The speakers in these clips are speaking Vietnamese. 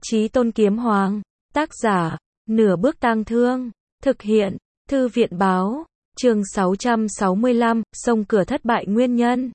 Chí Tôn Kiếm Hoàng, tác giả, Nửa Bước Tang Thương, thực hiện, Thư viện báo, chương 665, xông cửa thất bại nguyên nhân.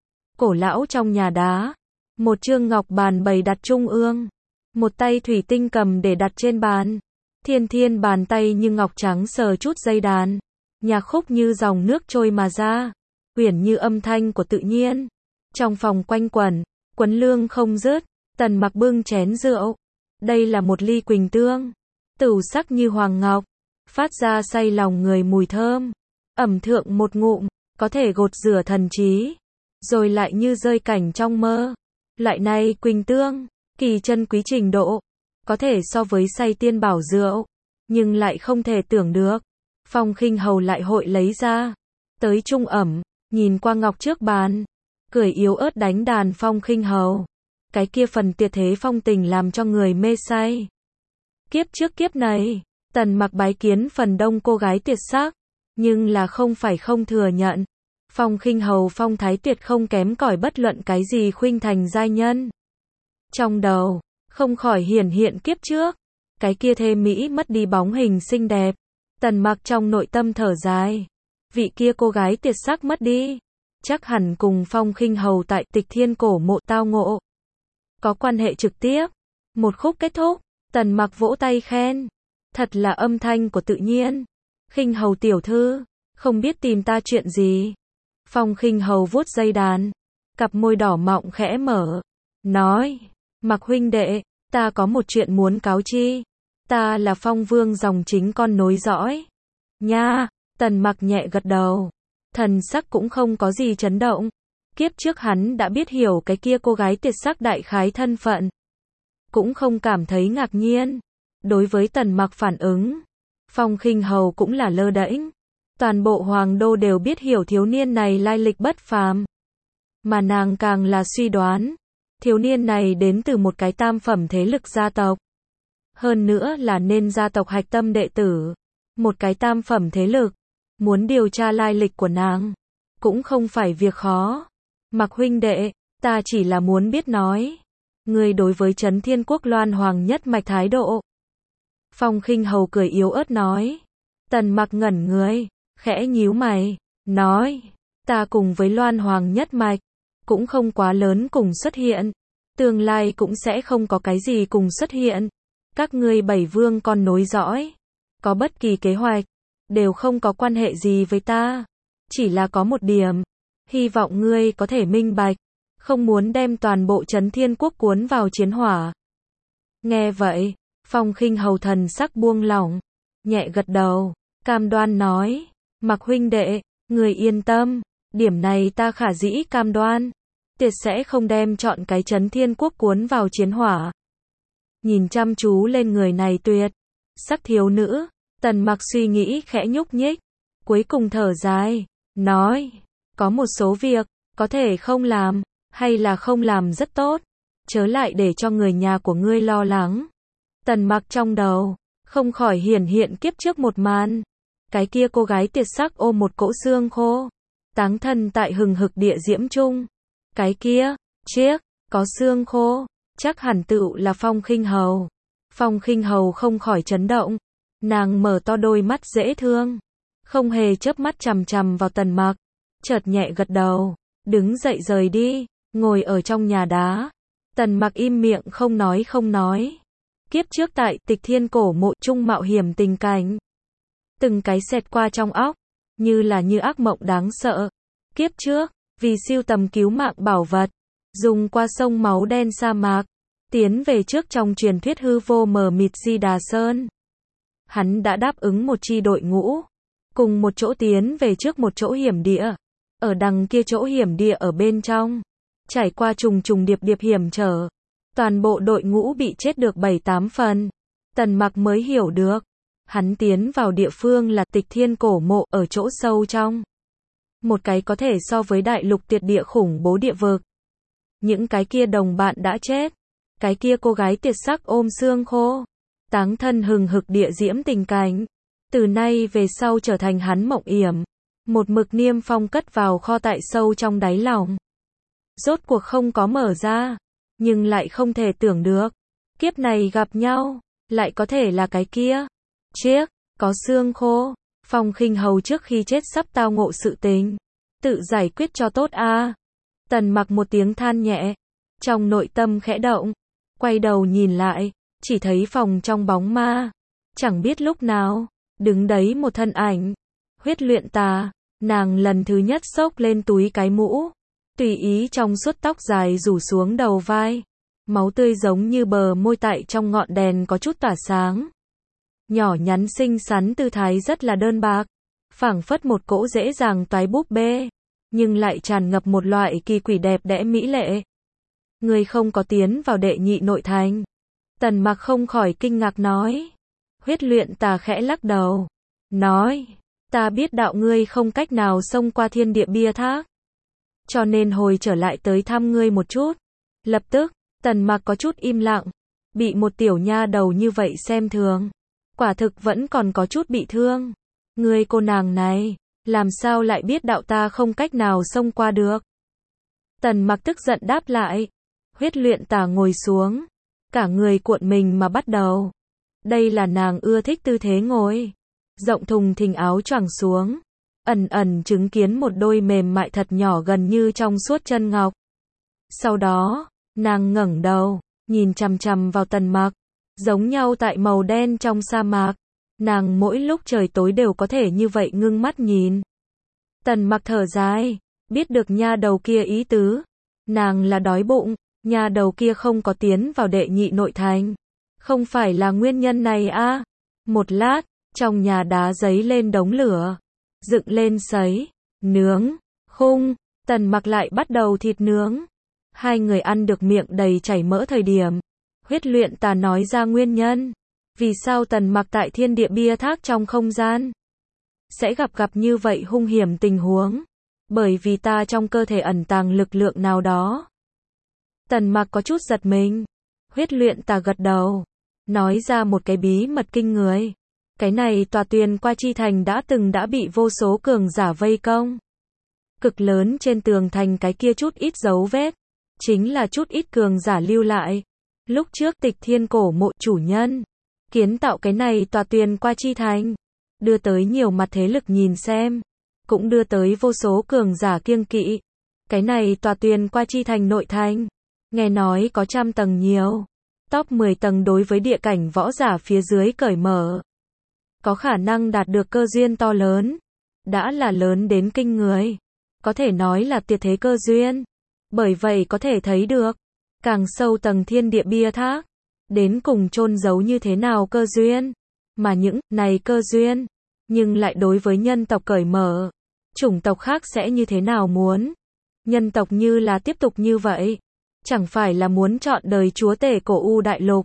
Cổ lão trong nhà đá, một chương ngọc bàn bày đặt trung ương, một tay thủy tinh cầm để đặt trên bàn, thiên bàn tay như ngọc trắng sờ chút dây đàn, nhạc khúc như dòng nước trôi mà ra, uyển như âm thanh của tự nhiên. Trong phòng quanh quẩn, quấn lương không dứt, Tần Mặc bưng chén rượu. Đây là một ly Quỳnh Tương, tửu sắc như hoàng ngọc, phát ra say lòng người mùi thơm. Ẩm thượng một ngụm, có thể gột rửa thần trí, rồi lại như rơi cảnh trong mơ. Loại này Quỳnh Tương, kỳ chân quý trình độ, có thể so với say tiên bảo rượu, nhưng lại không thể tưởng được. Phong Khinh Hầu lại hội lấy ra, tới trung ẩm, nhìn qua ngọc trước bàn, cười yếu ớt đánh đàn. Phong Khinh Hầu, cái kia phần tuyệt thế phong tình làm cho người mê say. Kiếp trước kiếp này, Tần Mặc bái kiến phần đông cô gái tuyệt sắc, nhưng là không phải không thừa nhận, Phong Khinh Hầu phong thái tuyệt không kém cỏi bất luận cái gì khuynh thành giai nhân. Trong đầu, không khỏi hiển hiện kiếp trước, cái kia thê mỹ mất đi bóng hình xinh đẹp. Tần Mặc trong nội tâm thở dài, vị kia cô gái tuyệt sắc mất đi, chắc hẳn cùng Phong Khinh Hầu tại Tịch Thiên cổ mộ tao ngộ có quan hệ trực tiếp. Một khúc kết thúc, Tần Mặc vỗ tay khen, thật là âm thanh của tự nhiên. Khinh Hầu tiểu thư, không biết tìm ta chuyện gì? Phong Khinh Hầu vuốt dây đàn, cặp môi đỏ mọng khẽ mở, nói, Mặc huynh đệ, ta có một chuyện muốn cáo chi. Ta là Phong Vương dòng chính con nối dõi. Nha, Tần Mặc nhẹ gật đầu, thần sắc cũng không có gì chấn động. Kiếp trước hắn đã biết hiểu cái kia cô gái tuyệt sắc đại khái thân phận, cũng không cảm thấy ngạc nhiên. Đối với Tần Mặc phản ứng, Phong Khinh Hầu cũng là lơ đễnh. Toàn bộ hoàng đô đều biết hiểu thiếu niên này lai lịch bất phàm, mà nàng càng là suy đoán, thiếu niên này đến từ một cái tam phẩm thế lực gia tộc, hơn nữa là nên gia tộc hạch tâm đệ tử, một cái tam phẩm thế lực. Muốn điều tra lai lịch của nàng, cũng không phải việc khó. Mặc huynh đệ, ta chỉ là muốn biết nói, ngươi đối với Trấn Thiên Quốc Loan Hoàng nhất mạch thái độ. Phong Khinh Hầu cười yếu ớt nói. Tần Mặc ngẩn người, khẽ nhíu mày, nói, ta cùng với Loan Hoàng nhất mạch, cũng không quá lớn cùng xuất hiện, tương lai cũng sẽ không có cái gì cùng xuất hiện. Các ngươi bảy vương con nối dõi, có bất kỳ kế hoạch, đều không có quan hệ gì với ta. Chỉ là có một điểm, hy vọng ngươi có thể minh bạch, không muốn đem toàn bộ Trấn Thiên Quốc cuốn vào chiến hỏa. Nghe vậy, Phong Khinh Hầu thần sắc buông lỏng, nhẹ gật đầu, cam đoan nói, Mặc huynh đệ, người yên tâm, điểm này ta khả dĩ cam đoan, tuyệt sẽ không đem chọn cái Trấn Thiên Quốc cuốn vào chiến hỏa. Nhìn chăm chú lên người này tuyệt sắc thiếu nữ, Tần Mặc suy nghĩ khẽ nhúc nhích, cuối cùng thở dài, nói, có một số việc, có thể không làm, hay là không làm rất tốt, chớ lại để cho người nhà của ngươi lo lắng. Tần Mặc trong đầu, không khỏi hiển hiện kiếp trước một màn, cái kia cô gái tuyệt sắc ôm một cỗ xương khô, táng thân tại hừng hực địa diễm trung. Cái kia, chiếc, có xương khô, chắc hẳn tựu là Phong Khinh Hầu. Phong Khinh Hầu không khỏi chấn động, nàng mở to đôi mắt dễ thương, không hề chớp mắt chằm chằm vào Tần Mặc, chợt nhẹ gật đầu, đứng dậy rời đi, ngồi ở trong nhà đá. Tần Mặc im miệng không nói. Kiếp trước tại Tịch Thiên cổ mộ trung mạo hiểm tình cảnh, từng cái xẹt qua trong óc, như ác mộng đáng sợ. Kiếp trước, vì siêu tầm cứu mạng bảo vật, dùng qua sông máu đen sa mạc, tiến về trước trong truyền thuyết hư vô mờ mịt Di Đà Sơn. Hắn đã đáp ứng một chi đội ngũ, cùng một chỗ tiến về trước một chỗ hiểm địa. Ở đằng kia chỗ hiểm địa ở bên trong, trải qua trùng điệp hiểm trở, toàn bộ đội ngũ bị chết được 7-8 phần. Tần Mặc mới hiểu được, hắn tiến vào địa phương là Tịch Thiên cổ mộ ở chỗ sâu trong. Một cái có thể so với đại lục tuyệt địa khủng bố địa vực. Những cái kia đồng bạn đã chết, cái kia cô gái tuyệt sắc ôm xương khô, táng thân hừng hực địa diễm tình cảnh, từ nay về sau trở thành hắn mộng yểm, một mực niêm phong cất vào kho tại sâu trong đáy lòng. Rốt cuộc không có mở ra, nhưng lại không thể tưởng được, Kiếp này gặp nhau, lại có thể là cái kia. Chiếc, có xương khô. Phong Khinh Hầu trước khi chết sắp tao ngộ sự tình. Tự giải quyết cho tốt a. Tần Mặc một tiếng than nhẹ. Trong nội tâm khẽ động. Quay đầu nhìn lại. Chỉ thấy phòng trong bóng ma. Chẳng biết lúc nào. Đứng đấy một thân ảnh. Huyết Luyện Tà. Nàng lần thứ nhất xốc lên túi cái mũ. Tùy ý trong suốt tóc dài rủ xuống đầu vai. Máu tươi giống như bờ môi tại trong ngọn đèn có chút tỏa sáng. Nhỏ nhắn xinh xắn tư thái rất là đơn bạc. Phảng phất một cỗ dễ dàng toái búp bê. Nhưng lại tràn ngập một loại kỳ quỷ đẹp đẽ mỹ lệ. Ngươi không có tiến vào đệ nhị nội thành. Tần Mặc không khỏi kinh ngạc nói. Huyết Luyện Tà khẽ lắc đầu. Nói. Ta biết đạo ngươi không cách nào xông qua thiên địa bia thác. Cho nên hồi trở lại tới thăm ngươi một chút. Lập tức, Tần Mặc có chút im lặng. Bị một tiểu nha đầu như vậy xem thường. Quả thực vẫn còn có chút bị thương. Ngươi cô nàng này, làm sao lại biết đạo ta không cách nào xông qua được? Tần Mặc tức giận đáp lại. Huyết Luyện Tà ngồi xuống. Cả người cuộn mình mà bắt đầu. Đây là nàng ưa thích tư thế ngồi. Rộng thùng thình áo choàng xuống. Ẩn ẩn chứng kiến một đôi mềm mại thật nhỏ gần như trong suốt chân ngọc. Sau đó, nàng ngẩng đầu, nhìn chằm chằm vào Tần Mặc. Giống nhau tại màu đen trong sa mạc. Nàng mỗi lúc trời tối đều có thể như vậy ngưng mắt nhìn. Tần Mặc thở dài, biết được nha đầu kia ý tứ. Nàng là đói bụng, nha đầu kia không có tiến vào đệ nhị nội thành. Không phải là nguyên nhân này a. Một lát, trong nhà đá giấy lên đống lửa. Dựng lên sấy, nướng, khung, Tần Mặc lại bắt đầu thịt nướng. Hai người ăn được miệng đầy chảy mỡ thời điểm. Huyết Luyện Tà nói ra nguyên nhân. Vì sao Tần Mặc tại thiên địa bia thác trong không gian sẽ gặp như vậy hung hiểm tình huống? Bởi vì ta trong cơ thể ẩn tàng lực lượng nào đó. Tần Mặc có chút giật mình. Huyết Luyện Tà gật đầu. Nói ra một cái bí mật kinh người. Cái này tòa tuyền qua chi thành đã bị vô số cường giả vây công. Cực lớn trên tường thành cái kia chút ít dấu vết. Chính là chút ít cường giả lưu lại. Lúc trước Tịch Thiên cổ mộ chủ nhân kiến tạo cái này tòa tuyền qua chi thành. Đưa tới nhiều mặt thế lực nhìn xem. Cũng đưa tới vô số cường giả kiêng kỵ. Cái này tòa tuyền qua chi thành nội thành. Nghe nói có 100 tầng nhiều. Top 10 tầng đối với địa cảnh võ giả phía dưới cởi mở. Có khả năng đạt được cơ duyên to lớn. Đã là lớn đến kinh người. Có thể nói là tuyệt thế cơ duyên. Bởi vậy có thể thấy được. Càng sâu tầng thiên địa bia thác. Đến cùng chôn giấu như thế nào cơ duyên. Mà những này cơ duyên. Nhưng lại đối với nhân tộc cởi mở. Chủng tộc khác sẽ như thế nào muốn. Nhân tộc như là tiếp tục như vậy. Chẳng phải là muốn chọn đời chúa tể cổ U đại lục.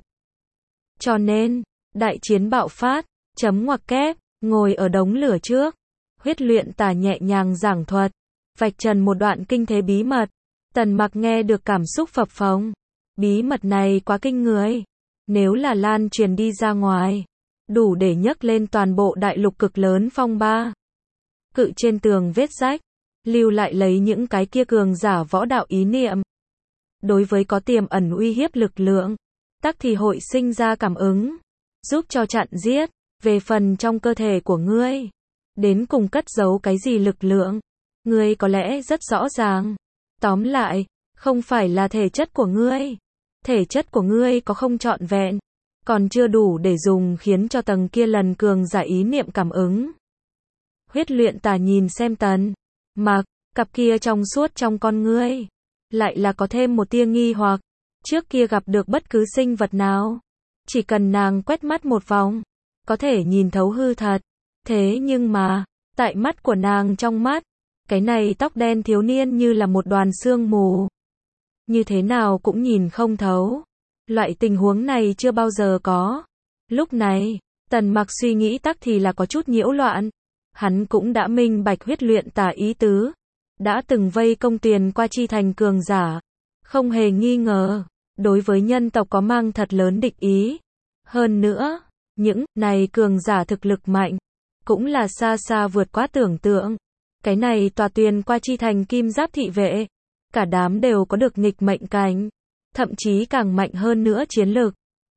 Cho nên, đại chiến bạo phát. Chấm ngoặc kép, ngồi ở đống lửa trước. Huyết Luyện Tà nhẹ nhàng giảng thuật. Vạch trần một đoạn kinh thế bí mật. Tần Mặc nghe được cảm xúc phập phồng. Bí mật này quá kinh người. Nếu là lan truyền đi ra ngoài. Đủ để nhấc lên toàn bộ đại lục cực lớn phong ba. Cự trên tường vết rách. Lưu lại lấy những cái kia cường giả võ đạo ý niệm. Đối với có tiềm ẩn uy hiếp lực lượng. Tắc thì hội sinh ra cảm ứng. Giúp cho chặn giết. Về phần trong cơ thể của ngươi. Đến cùng cất giấu cái gì lực lượng. Ngươi có lẽ rất rõ ràng. Tóm lại, không phải là thể chất của ngươi. Thể chất của ngươi có không trọn vẹn. Còn chưa đủ để dùng khiến cho tầng kia lần cường giả ý niệm cảm ứng. Huyết Luyện Tà nhìn xem Tần Mặc, cặp kia trong suốt trong con ngươi. Lại là có thêm một tia nghi hoặc. Trước kia gặp được bất cứ sinh vật nào. Chỉ cần nàng quét mắt một vòng. Có thể nhìn thấu hư thật. Thế nhưng mà, tại mắt của nàng trong mắt. Cái này tóc đen thiếu niên như là một đoàn sương mù. Như thế nào cũng nhìn không thấu. Loại tình huống này chưa bao giờ có. Lúc này, Tần Mặc suy nghĩ tắc thì là có chút nhiễu loạn. Hắn cũng đã minh bạch Huyết Luyện Tà ý tứ. Đã từng vây công tuyền qua chi thành cường giả. Không hề nghi ngờ. Đối với nhân tộc có mang thật lớn địch ý. Hơn nữa, những này cường giả thực lực mạnh. Cũng là xa xa vượt quá tưởng tượng. Cái này tòa tuyền qua chi thành kim giáp thị vệ. Cả đám đều có được nghịch mệnh cảnh. Thậm chí càng mạnh hơn nữa chiến lực.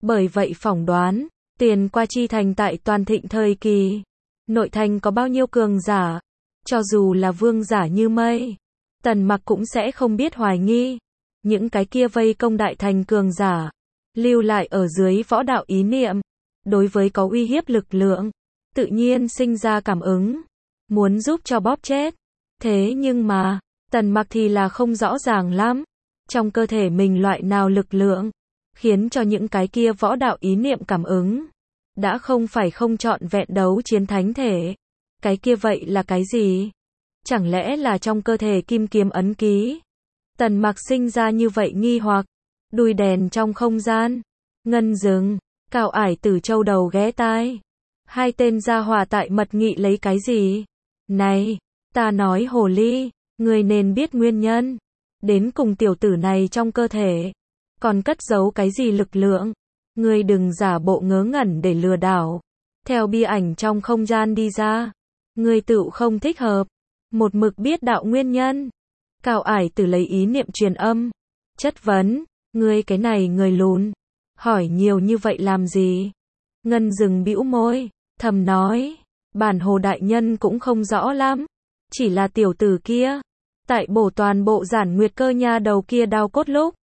Bởi vậy phỏng đoán, tiền qua chi thành tại toàn thịnh thời kỳ, nội thành có bao nhiêu cường giả, cho dù là vương giả như mây, Tần Mặc cũng sẽ không biết hoài nghi. Những cái kia vây công đại thành cường giả, lưu lại ở dưới võ đạo ý niệm, đối với có uy hiếp lực lượng, tự nhiên sinh ra cảm ứng, muốn giúp cho bóp chết. Thế nhưng mà, Tần Mặc thì là không rõ ràng lắm, trong cơ thể mình loại nào lực lượng, khiến cho những cái kia võ đạo ý niệm cảm ứng, đã không phải không trọn vẹn đấu chiến thánh thể. Cái kia vậy là cái gì? Chẳng lẽ là trong cơ thể kim kiếm ấn ký? Tần Mặc sinh ra như vậy nghi hoặc, đùi đèn trong không gian, ngân rừng, Cao Ải Tử châu đầu ghé tai. Hai tên gia hỏa tại mật nghị lấy cái gì? Này, ta nói hồ ly, người nên biết nguyên nhân. Đến cùng tiểu tử này trong cơ thể, còn cất giấu cái gì lực lượng? Người đừng giả bộ ngớ ngẩn để lừa đảo. Theo bia ảnh trong không gian đi ra, người tựu không thích hợp, một mực biết đạo nguyên nhân. Cao Ải Tử lấy ý niệm truyền âm, chất vấn, ngươi cái này người lùn, hỏi nhiều như vậy làm gì? Ngân Dừng bĩu môi, thầm nói, bản hồ đại nhân cũng không rõ lắm, chỉ là tiểu tử kia, tại bổ toàn bộ Giản Nguyệt Cơ nha đầu kia đao cốt lúc,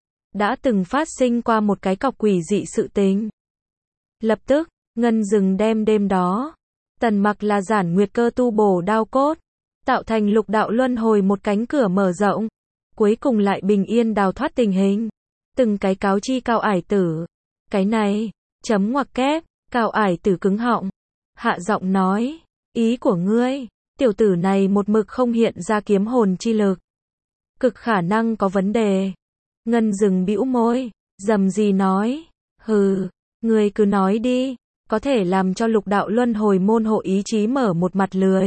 đã từng phát sinh qua một cái cọc quỷ dị sự tình. Lập tức, Ngân Dừng đem đêm đó, Tần Mặc là Giản Nguyệt Cơ tu bổ đao cốt, tạo thành lục đạo luân hồi một cánh cửa mở rộng, cuối cùng lại bình yên đào thoát tình hình. Từng cái cáo chi Cao Ải Tử. Cái này, chấm ngoặc kép, Cao Ải Tử cứng họng, hạ giọng nói, ý của ngươi, tiểu tử này một mực không hiện ra kiếm hồn chi lực, cực khả năng có vấn đề. Ngân Dừng bĩu môi, rầm rì nói, hừ, ngươi cứ nói đi, có thể làm cho lục đạo luân hồi môn hộ ý chí mở một mặt lưới.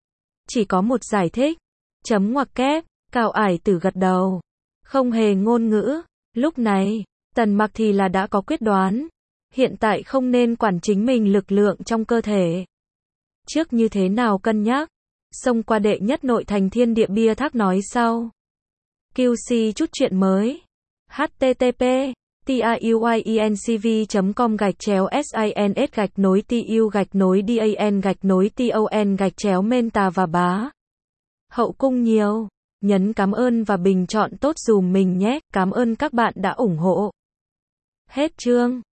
Chỉ có một giải thích, chấm ngoặc kép, Cao Ải Tử gật đầu, không hề ngôn ngữ. Lúc này, Tần Mặc thì là đã có quyết đoán, hiện tại không nên quản chính mình lực lượng trong cơ thể. Trước như thế nào cân nhắc, xông qua đệ nhất nội thành thiên địa bia thác nói sau. QC chút chuyện mới. http tiuyencv.com/sins-tu-dan-menta và bá. Hậu cung nhiều. Nhấn cảm ơn và bình chọn tốt dùm mình nhé. Cảm ơn các bạn đã ủng hộ. Hết chương.